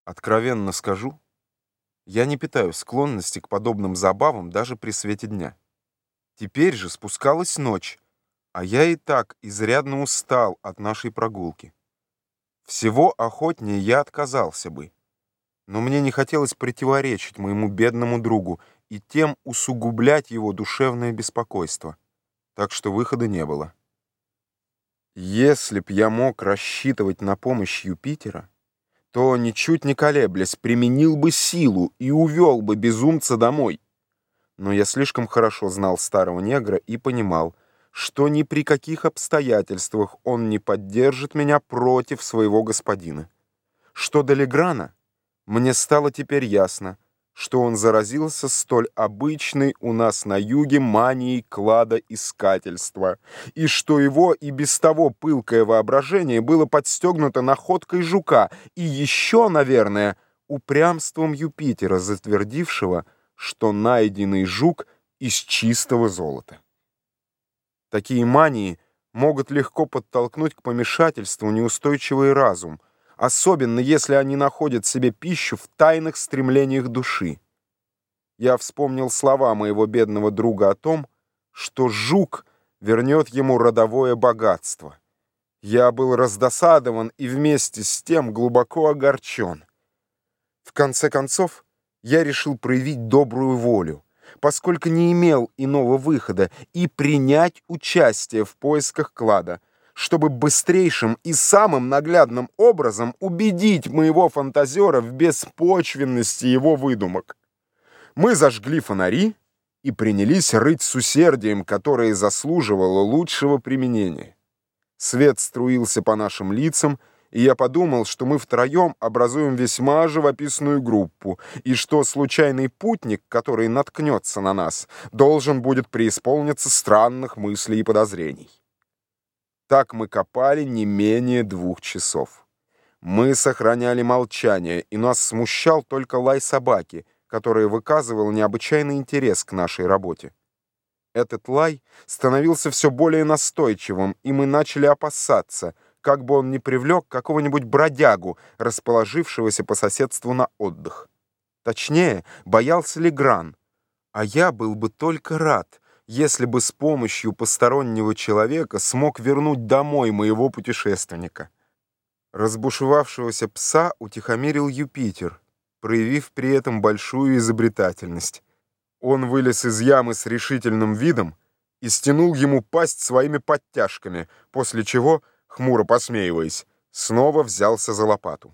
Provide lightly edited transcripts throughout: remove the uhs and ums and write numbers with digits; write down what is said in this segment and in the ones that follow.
Откровенно скажу, я не питаю склонности к подобным забавам даже при свете дня. Теперь же спускалась ночь, а я и так изрядно устал от нашей прогулки. Всего охотнее я отказался бы, но мне не хотелось противоречить моему бедному другу и тем усугублять его душевное беспокойство, так что выхода не было. Если б я мог рассчитывать на помощь Юпитера, то, ничуть не колеблясь, применил бы силу и увел бы безумца домой. Но я слишком хорошо знал старого негра и понимал, что ни при каких обстоятельствах он не поддержит меня против своего господина. Что до Леграна, мне стало теперь ясно, что он заразился столь обычной у нас на юге манией кладоискательства, и что его и без того пылкое воображение было подстегнуто находкой жука и еще, наверное, упрямством Юпитера, затвердившего, что найденный жук из чистого золота. Такие мании могут легко подтолкнуть к помешательству неустойчивый разум, особенно если они находят себе пищу в тайных стремлениях души. Я вспомнил слова моего бедного друга о том, что жук вернет ему родовое богатство. Я был раздосадован и вместе с тем глубоко огорчен. В конце концов, я решил проявить добрую волю, поскольку не имел иного выхода, и принять участие в поисках клада, чтобы быстрейшим и самым наглядным образом убедить моего фантазера в беспочвенности его выдумок. Мы зажгли фонари и принялись рыть с усердием, которое заслуживало лучшего применения. Свет струился по нашим лицам, и я подумал, что мы втроем образуем весьма живописную группу, и что случайный путник, который наткнется на нас, должен будет преисполниться странных мыслей и подозрений. Так мы копали не менее 2 часов. Мы сохраняли молчание, и нас смущал только лай собаки, который выказывал необычайный интерес к нашей работе. Этот лай становился все более настойчивым, и мы начали опасаться, как бы он не привлек какого-нибудь бродягу, расположившегося по соседству на отдых. Точнее, боялся Легран, а я был бы только рад, если бы с помощью постороннего человека смог вернуть домой моего путешественника. Разбушевавшегося пса утихомирил Юпитер, проявив при этом большую изобретательность. Он вылез из ямы с решительным видом и стянул ему пасть своими подтяжками, после чего, хмуро посмеиваясь, снова взялся за лопату.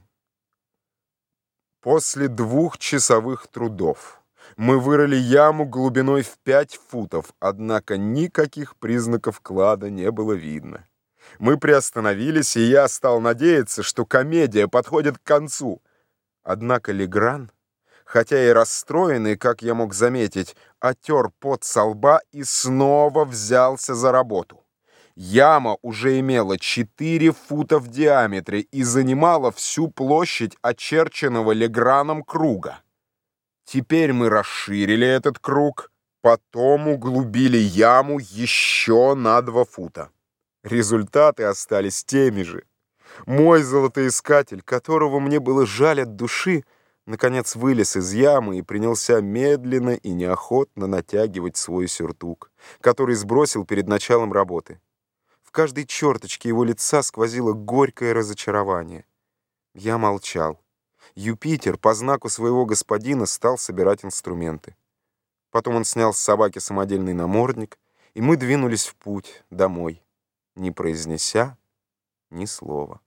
После 2-часовых трудов мы вырыли яму глубиной в 5 футов, однако никаких признаков клада не было видно. Мы приостановились, и я стал надеяться, что комедия подходит к концу. Однако Легран, хотя и расстроенный, как я мог заметить, отер пот со лба и снова взялся за работу. Яма уже имела 4 фута в диаметре и занимала всю площадь очерченного Леграном круга. Теперь мы расширили этот круг, потом углубили яму еще на 2 фута. Результаты остались теми же. Мой золотоискатель, которого мне было жаль от души, наконец вылез из ямы и принялся медленно и неохотно натягивать свой сюртук, который сбросил перед началом работы. В каждой черточке его лица сквозило горькое разочарование. Я молчал. Юпитер по знаку своего господина стал собирать инструменты. Потом он снял с собаки самодельный намордник, и мы двинулись в путь домой, не произнеся ни слова.